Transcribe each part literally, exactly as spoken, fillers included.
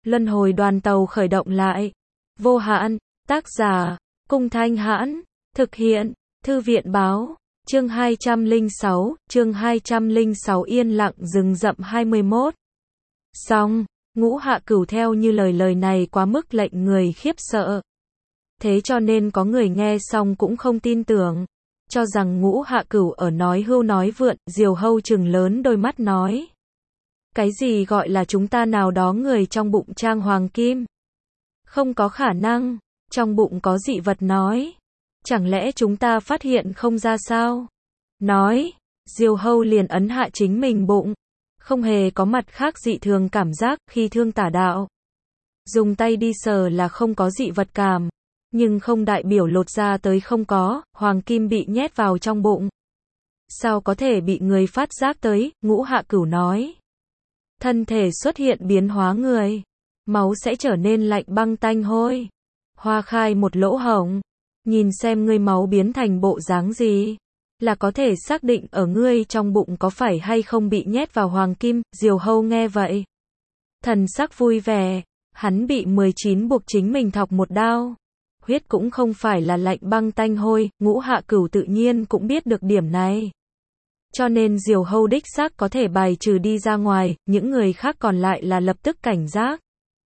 Luân hồi đoàn tàu khởi động lại. Vô hạn, tác giả, Cung Thanh Hãn, thực hiện, Thư viện báo, chương hai trăm lẻ sáu, chương hai trăm lẻ sáu yên lặng rừng rậm hai mươi mốt. Xong, Ngũ Hạ Cửu theo như lời lời này quá mức lệnh người khiếp sợ. Thế cho nên có người nghe xong cũng không tin tưởng, cho rằng Ngũ Hạ Cửu ở nói hưu nói vượn. Diều Hâu trừng lớn đôi mắt nói. Cái gì gọi là chúng ta nào đó người trong bụng trang hoàng kim? Không có khả năng, trong bụng có dị vật nói. Chẳng lẽ chúng ta phát hiện không ra sao? Nói, Diều Hâu liền ấn hạ chính mình bụng. Không hề có mặt khác dị thường cảm giác khi thương tả đạo. Dùng tay đi sờ là không có dị vật cảm. Nhưng không đại biểu lột ra tới không có, hoàng kim bị nhét vào trong bụng. Sao có thể bị người phát giác tới, Ngũ Hạ Cửu nói. Thân thể xuất hiện biến hóa người. Máu sẽ trở nên lạnh băng tanh hôi. Hoa khai một lỗ hổng. Nhìn xem ngươi máu biến thành bộ dáng gì. Là có thể xác định ở ngươi trong bụng có phải hay không bị nhét vào hoàng kim. Diều Hâu nghe vậy. Thần sắc vui vẻ. Hắn bị mười chín buộc chính mình thọc một đao. Huyết cũng không phải là lạnh băng tanh hôi. Ngũ Hạ Cửu tự nhiên cũng biết được điểm này. Cho nên Diều Hâu đích xác có thể bài trừ đi ra ngoài, những người khác còn lại là lập tức cảnh giác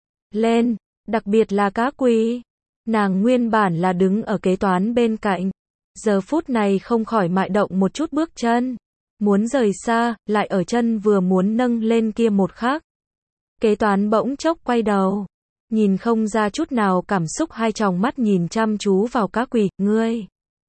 lên, đặc biệt là Cá Quỳ. Nàng nguyên bản là đứng ở kế toán bên cạnh, giờ phút này không khỏi mại động một chút bước chân, muốn rời xa, lại ở chân vừa muốn nâng lên kia một khắc. Kế toán bỗng chốc quay đầu, nhìn không ra chút nào cảm xúc, hai tròng mắt nhìn chăm chú vào Cá Quỳ. Ngươi.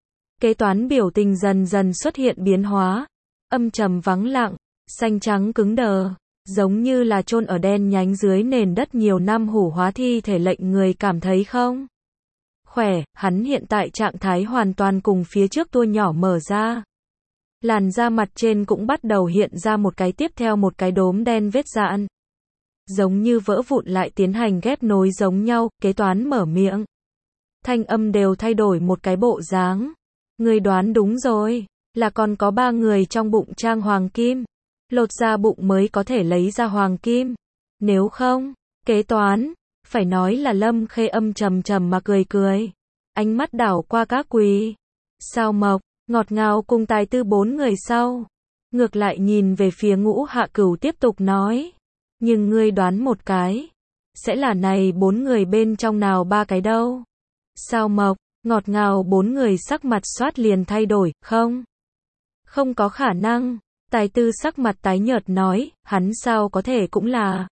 Kế toán biểu tình dần dần xuất hiện biến hóa. Âm trầm vắng lặng, xanh trắng cứng đờ, giống như là chôn ở đen nhánh dưới nền đất nhiều năm hủ hóa thi thể, lệnh người cảm thấy không khỏe. Hắn hiện tại trạng thái hoàn toàn cùng phía trước tua nhỏ mở ra. Làn da mặt trên cũng bắt đầu hiện ra một cái tiếp theo một cái đốm đen vết dạn. Giống như vỡ vụn lại tiến hành ghép nối giống nhau. Kế toán mở miệng. Thanh âm đều thay đổi một cái bộ dáng. Ngươi đoán đúng rồi. Là còn có ba người trong bụng trang hoàng kim. Lột ra bụng mới có thể lấy ra hoàng kim. Nếu không, kế toán, phải nói là Lâm Khê âm trầm trầm mà cười cười. Ánh mắt đảo qua Cá Quỳ, Sao Mộc, Ngọt Ngào cùng Tài Tư bốn người sau. Ngược lại nhìn về phía Ngũ Hạ Cửu tiếp tục nói. Nhưng ngươi đoán một cái. Sẽ là này bốn người bên trong nào ba cái đâu? Sao Mộc, Ngọt Ngào bốn người sắc mặt xoát liền thay đổi. Không. Không có khả năng. Tài Tư sắc mặt tái nhợt nói, hắn sao có thể cũng là.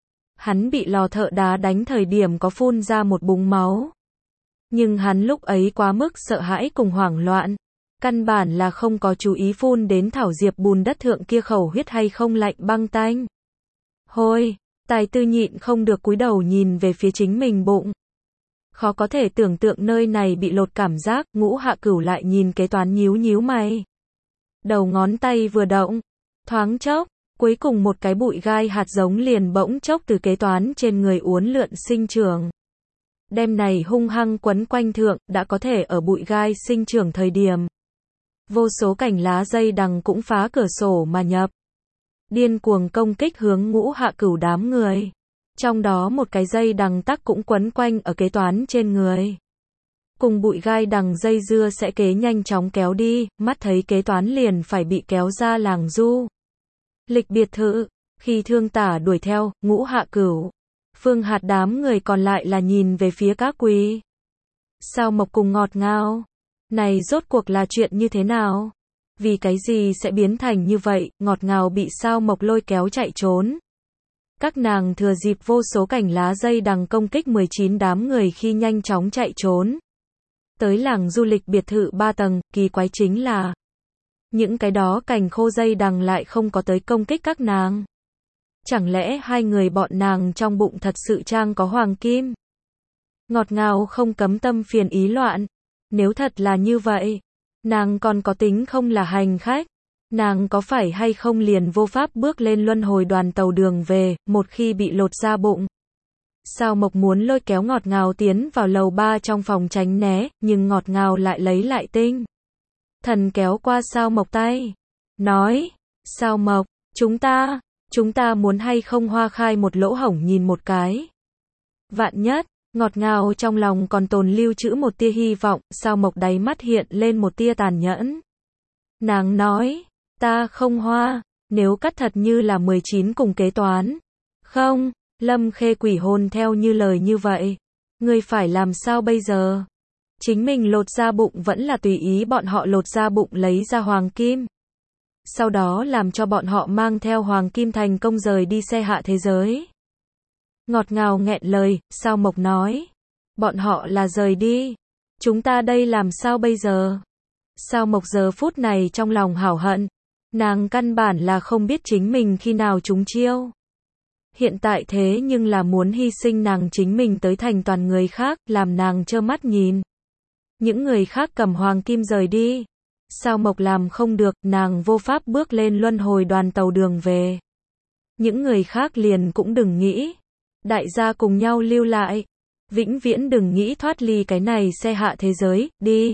Hắn bị lò thợ đá đánh thời điểm có phun ra một búng máu. Nhưng hắn lúc ấy quá mức sợ hãi cùng hoảng loạn. Căn bản là không có chú ý phun đến thảo diệp bùn đất thượng kia khẩu huyết hay không lạnh băng tanh. Hôi, Tài Tư nhịn không được cúi đầu nhìn về phía chính mình bụng. Khó có thể tưởng tượng nơi này bị lột cảm giác. Ngũ Hạ Cửu lại nhìn kế toán nhíu nhíu mày. Đầu ngón tay vừa động, thoáng chốc, cuối cùng một cái bụi gai hạt giống liền bỗng chốc từ kế toán trên người uốn lượn sinh trưởng. Đem này hung hăng quấn quanh thượng, đã có thể ở bụi gai sinh trưởng thời điểm. Vô số cành lá dây đằng cũng phá cửa sổ mà nhập. Điên cuồng công kích hướng Ngũ Hạ Cửu đám người. Trong đó một cái dây đằng tắc cũng quấn quanh ở kế toán trên người. Cùng bụi gai đằng dây dưa sẽ kế nhanh chóng kéo đi, mắt thấy kế toán liền phải bị kéo ra làng du lịch biệt thự. Khi thương tả đuổi theo, Ngũ Hạ Cửu, Phương Hạt đám người còn lại là nhìn về phía Cá Quỳ, Sao Mộc cùng Ngọt Ngào. Này rốt cuộc là chuyện như thế nào? Vì cái gì sẽ biến thành như vậy? Ngọt Ngào bị Sao Mộc lôi kéo chạy trốn. Các nàng thừa dịp vô số cành lá dây đằng công kích mười chín đám người khi nhanh chóng chạy trốn. Tới làng du lịch biệt thự ba tầng, kỳ quái chính là những cái đó cành khô dây đằng lại không có tới công kích các nàng. Chẳng lẽ hai người bọn nàng trong bụng thật sự trang có hoàng kim? Ngọt Ngào không cấm tâm phiền ý loạn. Nếu thật là như vậy, nàng còn có tính không là hành khách? Nàng có phải hay không liền vô pháp bước lên luân hồi đoàn tàu đường về, một khi bị lột ra bụng? Sao Mộc muốn lôi kéo Ngọt Ngào tiến vào lầu ba trong phòng tránh né, nhưng Ngọt Ngào lại lấy lại tinh thần kéo qua Sao Mộc tay. Nói, Sao Mộc, chúng ta, chúng ta muốn hay không hoa khai một lỗ hổng nhìn một cái. Vạn nhất, ngọt ngào trong lòng còn tồn lưu trữ một tia hy vọng, Sao Mộc đáy mắt hiện lên một tia tàn nhẫn. Nàng nói, ta không hoa, nếu cắt thật như là mười chín cùng kế toán. Không, Lâm Khê quỷ hồn theo như lời như vậy. Ngươi phải làm sao bây giờ? Chính mình lột ra bụng vẫn là tùy ý bọn họ lột ra bụng lấy ra hoàng kim. Sau đó làm cho bọn họ mang theo hoàng kim thành công rời đi xe hạ thế giới. Ngọt ngào nghẹn lời, Sao Mộc nói. Bọn họ là rời đi. Chúng ta đây làm sao bây giờ? Sao Mộc giờ phút này trong lòng hảo hận. Nàng căn bản là không biết chính mình khi nào trúng chiêu. Hiện tại thế nhưng là muốn hy sinh nàng chính mình tới thành toàn người khác, làm nàng trơ mắt nhìn. Những người khác cầm hoàng kim rời đi. Sao Mộc làm không được, nàng vô pháp bước lên luân hồi đoàn tàu đường về. Những người khác liền cũng đừng nghĩ. Đại gia cùng nhau lưu lại. Vĩnh viễn đừng nghĩ thoát ly cái này xe hạ thế giới, đi.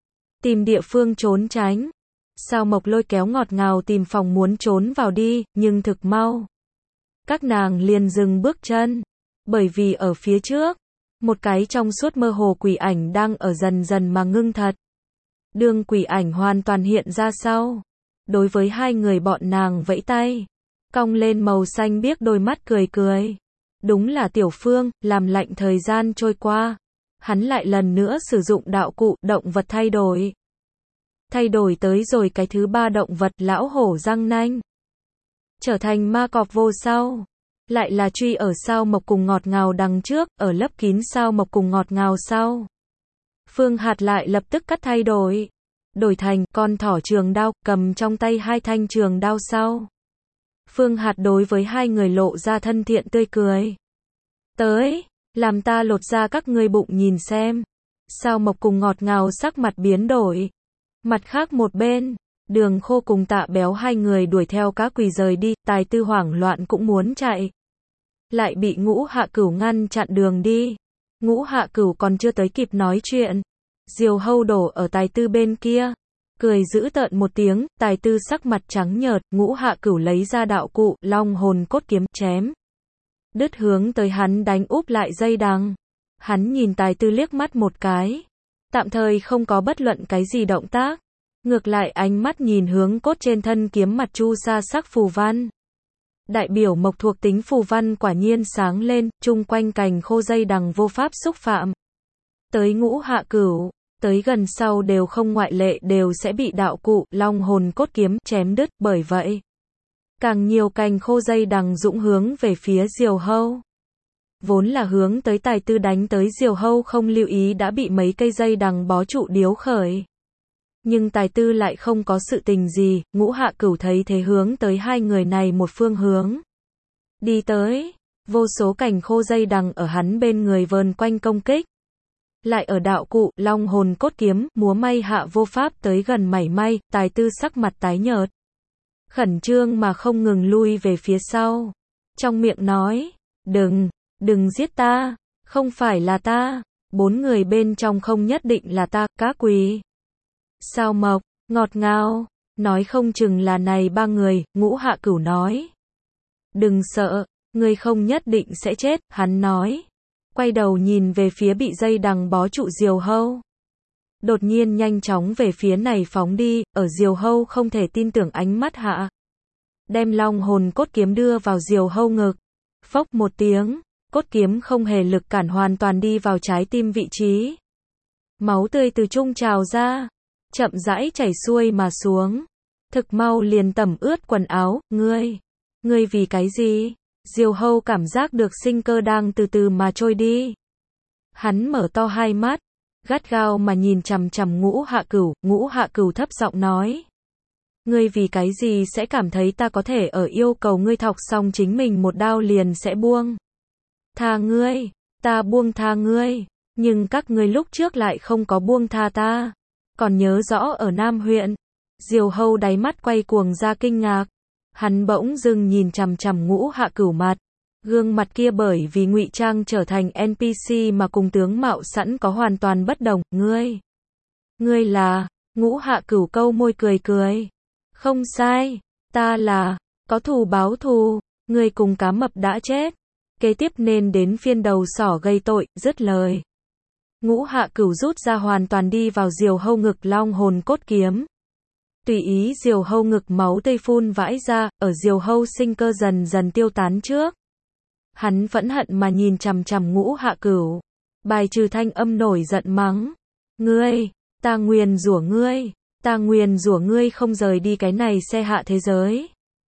Tìm địa phương trốn tránh. Sao Mộc lôi kéo ngọt ngào tìm phòng muốn trốn vào đi, nhưng thực mau. Các nàng liền dừng bước chân. Bởi vì ở phía trước, một cái trong suốt mơ hồ quỷ ảnh đang ở dần dần mà ngưng thật. Đường quỷ ảnh hoàn toàn hiện ra sau. Đối với hai người bọn nàng vẫy tay. Cong lên màu xanh biếc đôi mắt cười cười. Đúng là Tiểu Phương, làm lạnh thời gian trôi qua. Hắn lại lần nữa sử dụng đạo cụ, động vật thay đổi. Thay đổi tới rồi cái thứ ba động vật, lão hổ răng nanh. Trở thành ma cọp vô sau. Lại là truy ở Sao Mộc cùng ngọt ngào đằng trước, ở lấp kín Sao Mộc cùng ngọt ngào sau. Phương Hạt lại lập tức cắt thay đổi. Đổi thành con thỏ trường đao, cầm trong tay hai thanh trường đao sau. Phương Hạt đối với hai người lộ ra thân thiện tươi cười. Tới, làm ta lột ra các ngươi bụng nhìn xem. Sao Mộc cùng ngọt ngào sắc mặt biến đổi. Mặt khác một bên, Đường Khô cùng Tạ Béo hai người đuổi theo cá quỳ rời đi, Tài Tư hoảng loạn cũng muốn chạy. Lại bị Ngũ Hạ Cửu ngăn chặn đường đi. Ngũ Hạ Cửu còn chưa tới kịp nói chuyện. Diều Hâu đổ ở Tài Tư bên kia. Cười dữ tợn một tiếng, Tài Tư sắc mặt trắng nhợt, Ngũ Hạ Cửu lấy ra đạo cụ, long hồn cốt kiếm, chém. Đứt hướng tới hắn đánh úp lại dây đằng. Hắn nhìn Tài Tư liếc mắt một cái. Tạm thời không có bất luận cái gì động tác. Ngược lại ánh mắt nhìn hướng cốt trên thân kiếm mặt chu sa sắc phù văn. Đại biểu mộc thuộc tính phù văn quả nhiên sáng lên, chung quanh cành khô dây đằng vô pháp xúc phạm. Tới Ngũ Hạ Cửu, tới gần sau đều không ngoại lệ đều sẽ bị đạo cụ, long hồn cốt kiếm, chém đứt, bởi vậy. Càng nhiều cành khô dây đằng dũng hướng về phía Diều Hâu. Vốn là hướng tới Tài Tư đánh tới Diều Hâu không lưu ý đã bị mấy cây dây đằng bó trụ điếu khởi. Nhưng Tài Tư lại không có sự tình gì, Ngũ Hạ Cửu thấy thế hướng tới hai người này một phương hướng. Đi tới, vô số cành khô dây đằng ở hắn bên người vờn quanh công kích. Lại ở đạo cụ, long hồn cốt kiếm, múa may hạ vô pháp tới gần mảy may, Tài Tư sắc mặt tái nhợt. Khẩn trương mà không ngừng lui về phía sau. Trong miệng nói, đừng, đừng giết ta, không phải là ta, bốn người bên trong không nhất định là ta, cá quỳ. Sao Mộc, ngọt ngào, nói không chừng là này ba người, Ngũ Hạ Cửu nói. Đừng sợ, ngươi không nhất định sẽ chết, hắn nói. Quay đầu nhìn về phía bị dây đằng bó trụ Diều Hâu. Đột nhiên nhanh chóng về phía này phóng đi, ở Diều Hâu không thể tin tưởng ánh mắt hạ. Đem long hồn cốt kiếm đưa vào Diều Hâu ngực. Phốc một tiếng, cốt kiếm không hề lực cản hoàn toàn đi vào trái tim vị trí. Máu tươi từ trung trào ra, chậm rãi chảy xuôi mà xuống. Thực mau liền tẩm ướt quần áo, ngươi, ngươi vì cái gì? Diều Hâu cảm giác được sinh cơ đang từ từ mà trôi đi. Hắn mở to hai mắt, gắt gao mà nhìn chằm chằm Ngũ Hạ Cửu, Ngũ Hạ Cửu thấp giọng nói. Ngươi vì cái gì sẽ cảm thấy ta có thể ở yêu cầu ngươi thọc xong chính mình một đao liền sẽ buông? Tha ngươi, ta buông tha ngươi, nhưng các ngươi lúc trước lại không có buông tha ta. Còn nhớ rõ ở Nam huyện, Diều Hâu đáy mắt quay cuồng ra kinh ngạc. Hắn bỗng dưng nhìn chằm chằm Ngũ Hạ Cửu mặt. Gương mặt kia bởi vì ngụy trang trở thành en pê xê mà cùng tướng mạo sẵn có hoàn toàn bất đồng. Ngươi, ngươi là, Ngũ Hạ Cửu câu môi cười cười. Không sai, ta là, có thù báo thù, ngươi cùng cá mập đã chết. Kế tiếp nên đến phiên đầu sỏ gây tội, dứt lời. Ngũ Hạ Cửu rút ra hoàn toàn đi vào diều hâu ngực long hồn cốt kiếm. Tùy ý diều hâu ngực máu tươi phun vãi ra, ở diều hâu sinh cơ dần dần tiêu tán trước. Hắn phẫn hận mà nhìn chằm chằm Ngũ Hạ Cửu. Bài trừ thanh âm nổi giận mắng. Ngươi, ta nguyền rủa ngươi, ta nguyền rủa ngươi không rời đi cái này xe hạ thế giới.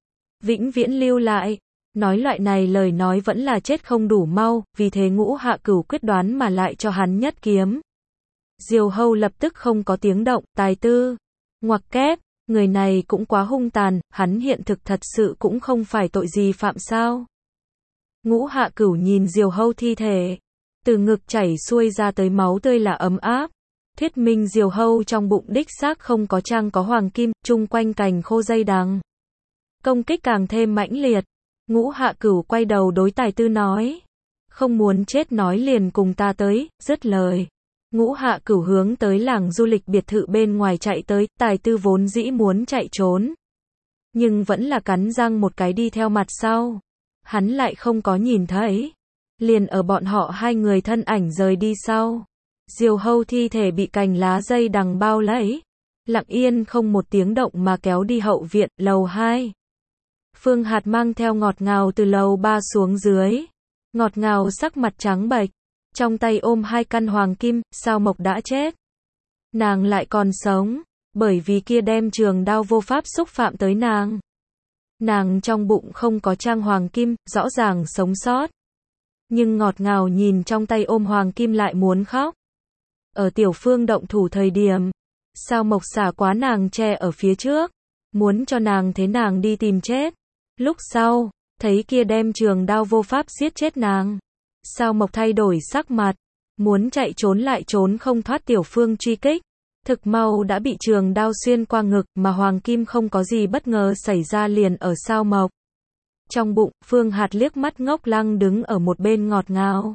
Vĩnh viễn lưu lại. Nói loại này lời nói vẫn là chết không đủ mau, vì thế Ngũ Hạ Cửu quyết đoán mà lại cho hắn nhất kiếm. Diều hâu lập tức không có tiếng động, tài tư. Ngoặc kép, người này cũng quá hung tàn, hắn hiện thực thật sự cũng không phải tội gì phạm sao. Ngũ Hạ Cửu nhìn diều hâu thi thể. Từ ngực chảy xuôi ra tới máu tươi là ấm áp. Thuyết minh diều hâu trong bụng đích xác không có trang có hoàng kim, chung quanh cành khô dây đằng. Công kích càng thêm mãnh liệt. Ngũ Hạ Cửu quay đầu đối tài tư nói. Không muốn chết nói liền cùng ta tới, dứt lời. Ngũ Hạ Cửu hướng tới làng du lịch biệt thự bên ngoài chạy tới, tài tư vốn dĩ muốn chạy trốn. Nhưng vẫn là cắn răng một cái đi theo mặt sau. Hắn lại không có nhìn thấy. Liền ở bọn họ hai người thân ảnh rời đi sau. Diều hâu thi thể bị cành lá dây đằng bao lấy. Lặng yên không một tiếng động mà kéo đi hậu viện, lầu hai. Phương Hạt mang theo ngọt ngào từ lầu ba xuống dưới. Ngọt ngào sắc mặt trắng bệch. Trong tay ôm hai căn hoàng kim, Sao Mộc đã chết. Nàng lại còn sống. Bởi vì kia đem trường đao vô pháp xúc phạm tới nàng. Nàng trong bụng không có trang hoàng kim, rõ ràng sống sót. Nhưng ngọt ngào nhìn trong tay ôm hoàng kim lại muốn khóc. Ở Tiểu Phương động thủ thời điểm, Sao Mộc xả quá nàng che ở phía trước, muốn cho nàng thế nàng đi tìm chết. Lúc sau, thấy kia đem trường đao vô pháp giết chết nàng. Sao Mộc thay đổi sắc mặt, muốn chạy trốn lại trốn không thoát Tiểu Phương truy kích. Thực mau đã bị trường đao xuyên qua ngực mà hoàng kim không có gì bất ngờ xảy ra liền ở Sao Mộc. Trong bụng, Phương Hạt liếc mắt ngốc lăng đứng ở một bên ngọt ngào.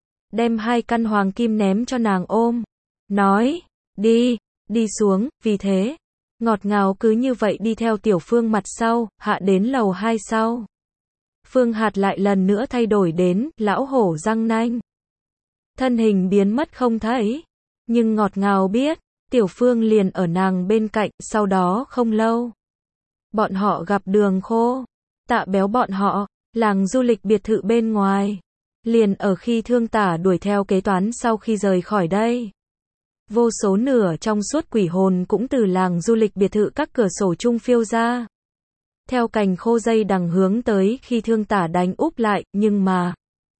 Đem hai căn hoàng kim ném cho nàng ôm. Nói, đi, đi xuống, vì thế. Ngọt ngào cứ như vậy đi theo Tiểu Phương mặt sau, hạ đến lầu hai sau. Phương Hạt lại lần nữa thay đổi đến, lão hổ răng nanh. Thân hình biến mất không thấy. Nhưng ngọt ngào biết, Tiểu Phương liền ở nàng bên cạnh, sau đó không lâu. Bọn họ gặp đường khô. Tạ béo bọn họ, làng du lịch biệt thự bên ngoài. Liền ở khi Thương Tả đuổi theo kế toán sau khi rời khỏi đây. Vô số nửa trong suốt quỷ hồn cũng từ làng du lịch biệt thự các cửa sổ chung phiêu ra. Theo cành khô dây đằng hướng tới khi Thương Tả đánh úp lại, nhưng mà.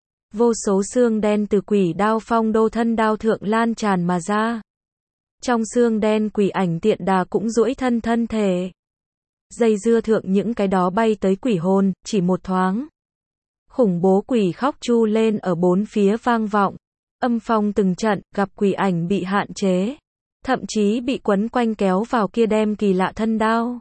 Vô số xương đen từ quỷ đao phong đô thân đao thượng lan tràn mà ra. Trong xương đen quỷ ảnh tiện đà cũng duỗi thân thân thể. Dây dưa thượng những cái đó bay tới quỷ hồn, chỉ một thoáng. Khủng bố quỷ khóc chu lên ở bốn phía vang vọng. Âm phong từng trận, gặp quỷ ảnh bị hạn chế. Thậm chí bị quấn quanh kéo vào kia đem kỳ lạ thân đao.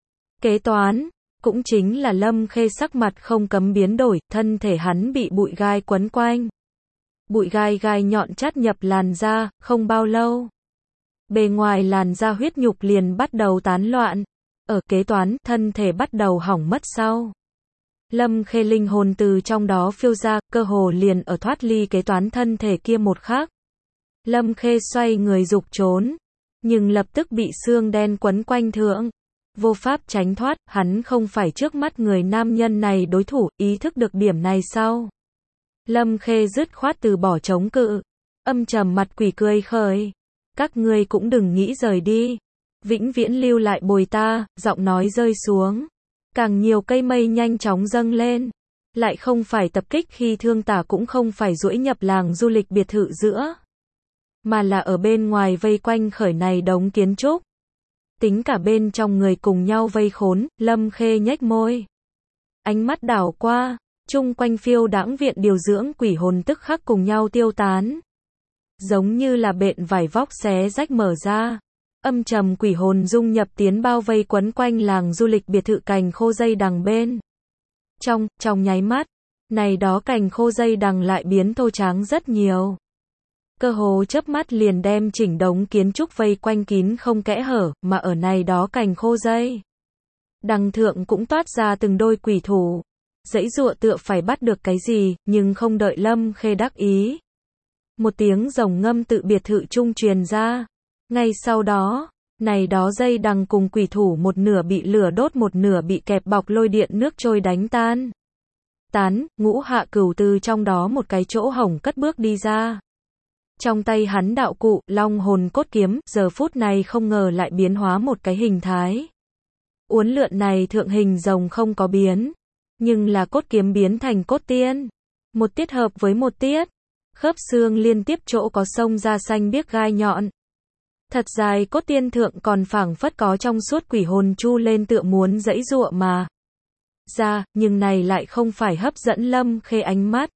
Kế toán, cũng chính là Lâm Khê sắc mặt không cấm biến đổi, thân thể hắn bị bụi gai quấn quanh. Bụi gai gai nhọn chát nhập làn da, không bao lâu. Bề ngoài làn da huyết nhục liền bắt đầu tán loạn. Ở kế toán, thân thể bắt đầu hỏng mất sau. Lâm Khê linh hồn từ trong đó phiêu ra, cơ hồ liền ở thoát ly kế toán thân thể kia một khắc. Lâm Khê xoay người dục trốn, nhưng lập tức bị xương đen quấn quanh thượng. Vô pháp tránh thoát, hắn không phải trước mắt người nam nhân này đối thủ, ý thức được điểm này sau. Lâm Khê dứt khoát từ bỏ chống cự. Âm trầm mặt quỷ cười khởi. Các ngươi cũng đừng nghĩ rời đi. Vĩnh viễn lưu lại bồi ta, giọng nói rơi xuống. Càng nhiều cây mây nhanh chóng dâng lên. Lại không phải tập kích khi Thương Tả cũng không phải duỗi nhập làng du lịch biệt thự giữa. Mà là ở bên ngoài vây quanh khởi này đống kiến trúc. Tính cả bên trong người cùng nhau vây khốn, Lâm Khê nhếch môi. Ánh mắt đảo qua, chung quanh phiêu đãng viện điều dưỡng quỷ hồn tức khắc cùng nhau tiêu tán. Giống như là bện vải vóc xé rách mở ra. Âm trầm quỷ hồn dung nhập tiến bao vây quấn quanh làng du lịch biệt thự cành khô dây đằng bên. Trong, trong nháy mắt, này đó cành khô dây đằng lại biến thô tráng rất nhiều. Cơ hồ chớp mắt liền đem chỉnh đống kiến trúc vây quanh kín không kẽ hở, mà ở này đó cành khô dây đằng thượng cũng toát ra từng đôi quỷ thủ. giãy giụa tựa phải bắt được cái gì, nhưng không đợi Lâm Khê đắc ý. Một tiếng rồng ngâm tự biệt thự trung truyền ra. Ngay sau đó, này đó dây đằng cùng quỷ thủ một nửa bị lửa đốt một nửa bị kẹp bọc lôi điện nước trôi đánh tan. Tán, Ngũ Hạ Cửu từ trong đó một cái chỗ hổng cất bước đi ra. Trong tay hắn đạo cụ, long hồn cốt kiếm, giờ phút này không ngờ lại biến hóa một cái hình thái. Uốn lượn này thượng hình rồng không có biến, nhưng là cốt kiếm biến thành cốt tiên. Một tiết hợp với một tiết, khớp xương liên tiếp chỗ có sông ra xanh biếc gai nhọn. Thật dài cốt tiên thượng còn phảng phất có trong suốt quỷ hồn chu lên tựa muốn giãy giụa mà ra, nhưng này lại không phải hấp dẫn Lâm Khê ánh mắt.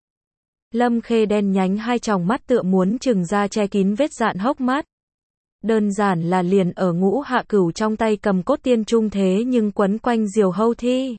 Lâm Khê đen nhánh hai tròng mắt tựa muốn trừng ra che kín vết dạn hốc mắt. Đơn giản là liền ở Ngũ Hạ Cửu trong tay cầm cốt tiên trung thế nhưng quấn quanh diều hâu thi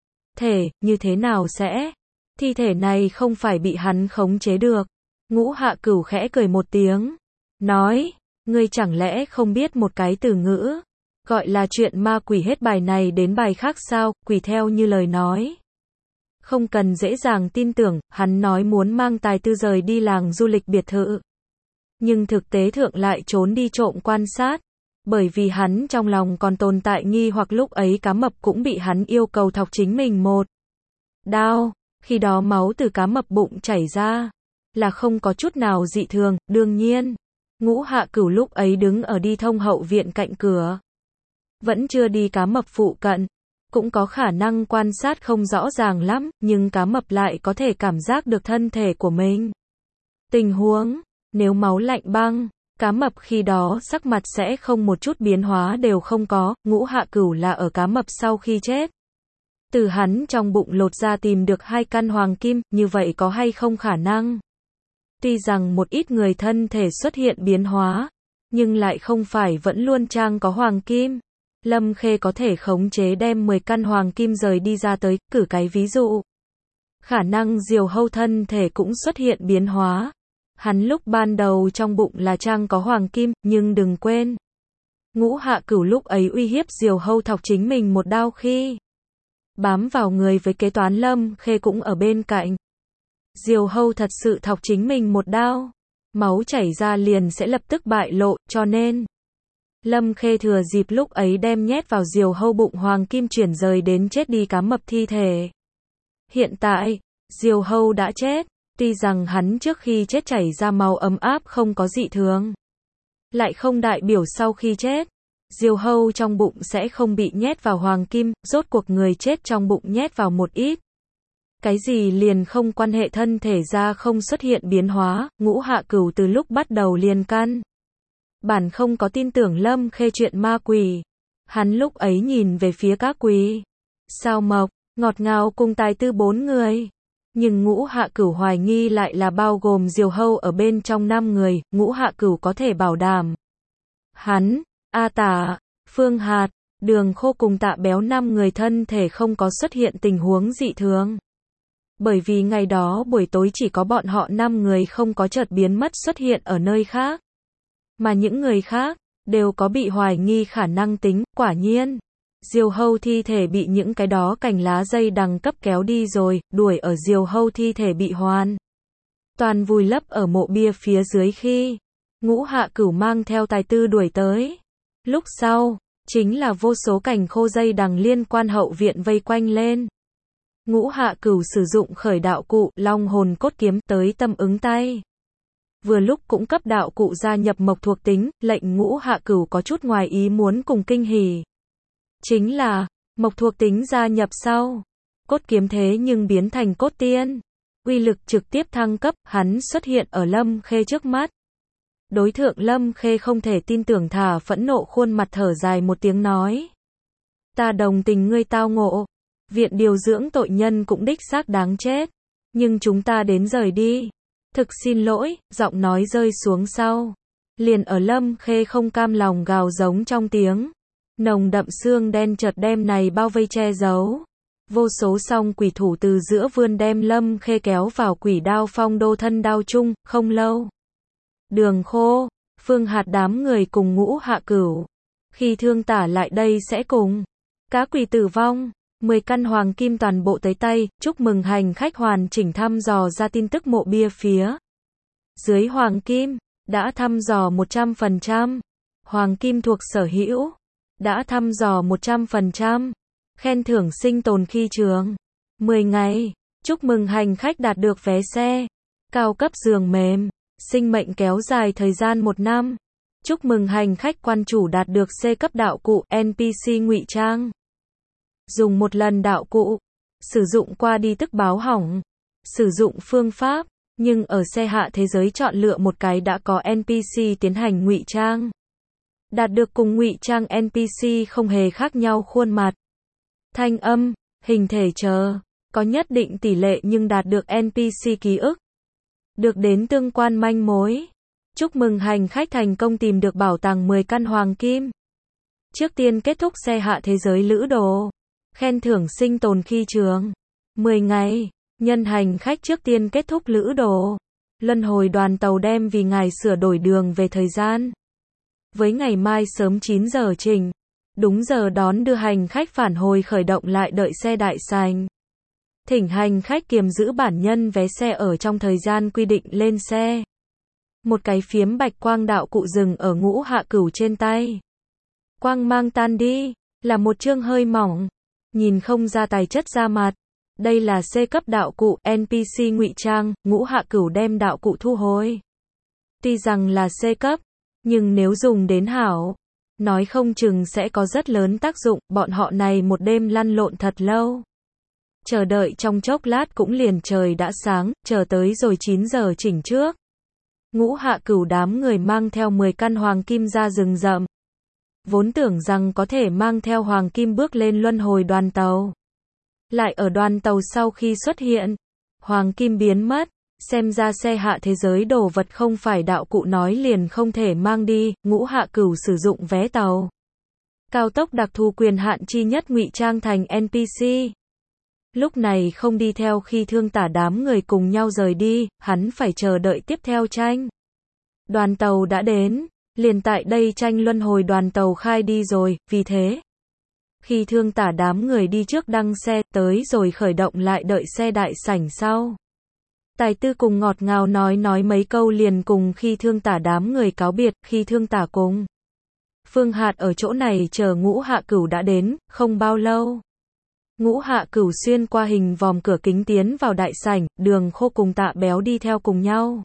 thể, như thế nào sẽ? Thi thể này không phải bị hắn khống chế được. Ngũ Hạ Cửu khẽ cười một tiếng, nói, ngươi chẳng lẽ không biết một cái từ ngữ, gọi là chuyện ma quỷ hết bài này đến bài khác sao, quỷ theo như lời nói. Không cần dễ dàng tin tưởng, hắn nói muốn mang tài tư rời đi làng du lịch biệt thự. Nhưng thực tế thượng lại trốn đi trộm quan sát. Bởi vì hắn trong lòng còn tồn tại nghi hoặc lúc ấy cá mập cũng bị hắn yêu cầu thọc chính mình một đao. Khi đó máu từ cá mập bụng chảy ra, là không có chút nào dị thường, đương nhiên. Ngũ Hạ Cửu lúc ấy đứng ở đi thông hậu viện cạnh cửa. Vẫn chưa đi cá mập phụ cận. Cũng có khả năng quan sát không rõ ràng lắm, nhưng cá mập lại có thể cảm giác được thân thể của mình. Tình huống, nếu máu lạnh băng, cá mập khi đó sắc mặt sẽ không một chút biến hóa đều không có. Ngũ Hạ Cửu là ở cá mập sau khi chết. Từ hắn trong bụng lột ra tìm được hai căn hoàng kim, như vậy có hay không khả năng? Tuy rằng một ít người thân thể xuất hiện biến hóa, nhưng lại không phải vẫn luôn trang có hoàng kim. Lâm Khê có thể khống chế đem mười căn hoàng kim rời đi ra tới, cử cái ví dụ. Khả năng diều hâu thân thể cũng xuất hiện biến hóa. Hắn lúc ban đầu trong bụng là trang có hoàng kim, nhưng đừng quên. Ngũ Hạ Cửu lúc ấy uy hiếp diều hâu thọc chính mình một đao khi bám vào người với kế toán Lâm Khê cũng ở bên cạnh. Diều hâu thật sự thọc chính mình một đao, máu chảy ra liền sẽ lập tức bại lộ, cho nên Lâm Khê thừa dịp lúc ấy đem nhét vào diều hâu bụng hoàng kim chuyển rời đến chết đi cá mập thi thể. Hiện tại, diều hâu đã chết, tuy rằng hắn trước khi chết chảy ra máu ấm áp không có dị thường, lại không đại biểu sau khi chết, diều hâu trong bụng sẽ không bị nhét vào hoàng kim, rốt cuộc người chết trong bụng nhét vào một ít. Cái gì liền không quan hệ thân thể ra không xuất hiện biến hóa. Ngũ Hạ Cửu từ lúc bắt đầu liền căn bản không có tin tưởng Lâm Khê chuyện ma quỷ. Hắn lúc ấy nhìn về phía các quỷ sao mộc, ngọt ngào cùng tài tư bốn người. Nhưng Ngũ Hạ Cửu hoài nghi lại là bao gồm diều hâu ở bên trong năm người. Ngũ Hạ Cửu có thể bảo đảm hắn, A Tả, Phương Hạt, Đường Khô cùng Tạ Béo năm người thân thể không có xuất hiện tình huống dị thường. Bởi vì ngày đó buổi tối chỉ có bọn họ năm người không có chợt biến mất xuất hiện ở nơi khác. Mà những người khác, đều có bị hoài nghi khả năng tính, quả nhiên. Diều hâu thi thể bị những cái đó cành lá dây đằng cấp kéo đi rồi, đuổi ở diều hâu thi thể bị hoàn toàn vùi lấp ở mộ bia phía dưới khi Ngũ Hạ Cửu mang theo tài tư đuổi tới. Lúc sau, chính là vô số cành khô dây đằng liên quan hậu viện vây quanh lên. Ngũ Hạ Cửu sử dụng khởi đạo cụ, long hồn cốt kiếm tới tâm ứng tay. Vừa lúc cũng cấp đạo cụ gia nhập mộc thuộc tính, lệnh Ngũ Hạ Cửu có chút ngoài ý muốn cùng kinh hỉ. Chính là, mộc thuộc tính gia nhập sau. Cốt kiếm thế nhưng biến thành cốt tiên. Uy lực trực tiếp thăng cấp, hắn xuất hiện ở Lâm Khê trước mắt. Đối thượng Lâm Khê không thể tin tưởng thả phẫn nộ khuôn mặt thở dài một tiếng nói. Ta đồng tình ngươi tao ngộ. Viện điều dưỡng tội nhân cũng đích xác đáng chết. Nhưng chúng ta đến rời đi. Thực xin lỗi, giọng nói rơi xuống sau. Liền ở Lâm Khê không cam lòng gào giống trong tiếng. Nồng đậm xương đen chợt đem này bao vây che giấu. Vô số song quỷ thủ từ giữa vươn đem Lâm Khê kéo vào quỷ đao phong đô thân đao chung, không lâu. Đường Khô, Phương Hạt đám người cùng Ngũ Hạ Cửu. Khi thương tả lại đây sẽ cùng cá quỷ tử vong. mười căn hoàng kim toàn bộ tới tay, chúc mừng hành khách hoàn chỉnh thăm dò ra tin tức mộ bia phía dưới hoàng kim, đã thăm dò một trăm phần trăm. Hoàng kim thuộc sở hữu, đã thăm dò một trăm phần trăm. Khen thưởng sinh tồn khi trường mười ngày. Chúc mừng hành khách đạt được vé xe cao cấp giường mềm, sinh mệnh kéo dài thời gian một năm. Chúc mừng hành khách quan chủ đạt được C cấp đạo cụ en pê xê ngụy trang. Dùng một lần đạo cụ, sử dụng qua đi tức báo hỏng. Sử dụng phương pháp, nhưng ở xe hạ thế giới chọn lựa một cái đã có en pê xê tiến hành ngụy trang. Đạt được cùng ngụy trang en pê xê không hề khác nhau khuôn mặt, thanh âm, hình thể chờ, có nhất định tỷ lệ nhưng đạt được en pê xê ký ức. Được đến tương quan manh mối. Chúc mừng hành khách thành công tìm được bảo tàng mười căn hoàng kim. Trước tiên kết thúc xe hạ thế giới lữ đồ. Khen thưởng sinh tồn khi trường mười ngày. Nhân hành khách trước tiên kết thúc lữ đồ. Luân hồi đoàn tàu đem vì ngài sửa đổi đường về thời gian. Với ngày mai sớm chín giờ trình. Đúng giờ đón đưa hành khách phản hồi khởi động lại đợi xe đại sành. Thỉnh hành khách kiềm giữ bản nhân vé xe ở trong thời gian quy định lên xe. Một cái phiếm bạch quang đạo cụ dừng ở ngũ hạ cửu trên tay. Quang mang tan đi, là một chương hơi mỏng. Nhìn không ra tài chất ra mặt. Đây là C cấp đạo cụ, en pê xê ngụy trang, ngũ hạ cửu đem đạo cụ thu hồi. Tuy rằng là C cấp, nhưng nếu dùng đến hảo, nói không chừng sẽ có rất lớn tác dụng, bọn họ này một đêm lăn lộn thật lâu. Chờ đợi trong chốc lát cũng liền trời đã sáng, chờ tới rồi chín giờ chỉnh trước. Ngũ hạ cửu đám người mang theo mười căn hoàng kim ra rừng rậm. Vốn tưởng rằng có thể mang theo hoàng kim bước lên luân hồi đoàn tàu. Lại ở đoàn tàu sau khi xuất hiện, hoàng kim biến mất, xem ra xe hạ thế giới đồ vật không phải đạo cụ nói liền không thể mang đi, ngũ hạ cửu sử dụng vé tàu. Cao tốc đặc thù quyền hạn chi nhất ngụy trang thành en pê xê. Lúc này không đi theo khi thương tả đám người cùng nhau rời đi, hắn phải chờ đợi tiếp theo tranh. Đoàn tàu đã đến, liền tại đây tranh luân hồi đoàn tàu khai đi rồi, vì thế. Khi thương tả đám người đi trước đăng xe, tới rồi khởi động lại đợi xe đại sảnh sau. Tài tư cùng ngọt ngào nói nói mấy câu liền cùng khi thương tả đám người cáo biệt, khi thương tả cùng. Phương Hạt ở chỗ này chờ ngũ hạ cửu đã đến, không bao lâu. Ngũ hạ cửu xuyên qua hình vòm cửa kính tiến vào đại sảnh, Đường Khô cùng Tạ Béo đi theo cùng nhau.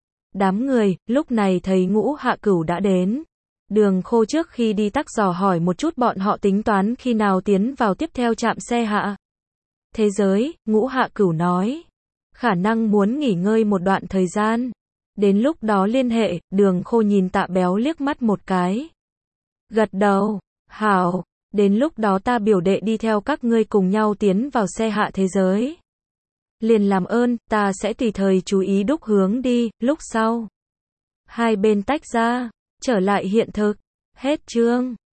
Đám người, lúc này thấy ngũ hạ cửu đã đến. Đường Khô trước khi đi tắc dò hỏi một chút bọn họ tính toán khi nào tiến vào tiếp theo trạm xe hạ thế giới, ngũ hạ cửu nói. Khả năng muốn nghỉ ngơi một đoạn thời gian. Đến lúc đó liên hệ, Đường Khô nhìn Tạ Béo liếc mắt một cái. Gật đầu, hảo, đến lúc đó ta biểu đệ đi theo các ngươi cùng nhau tiến vào xe hạ thế giới. Liền làm ơn, ta sẽ tùy thời chú ý đúc hướng đi, lúc sau. Hai bên tách ra, trở lại hiện thực. Hết chương.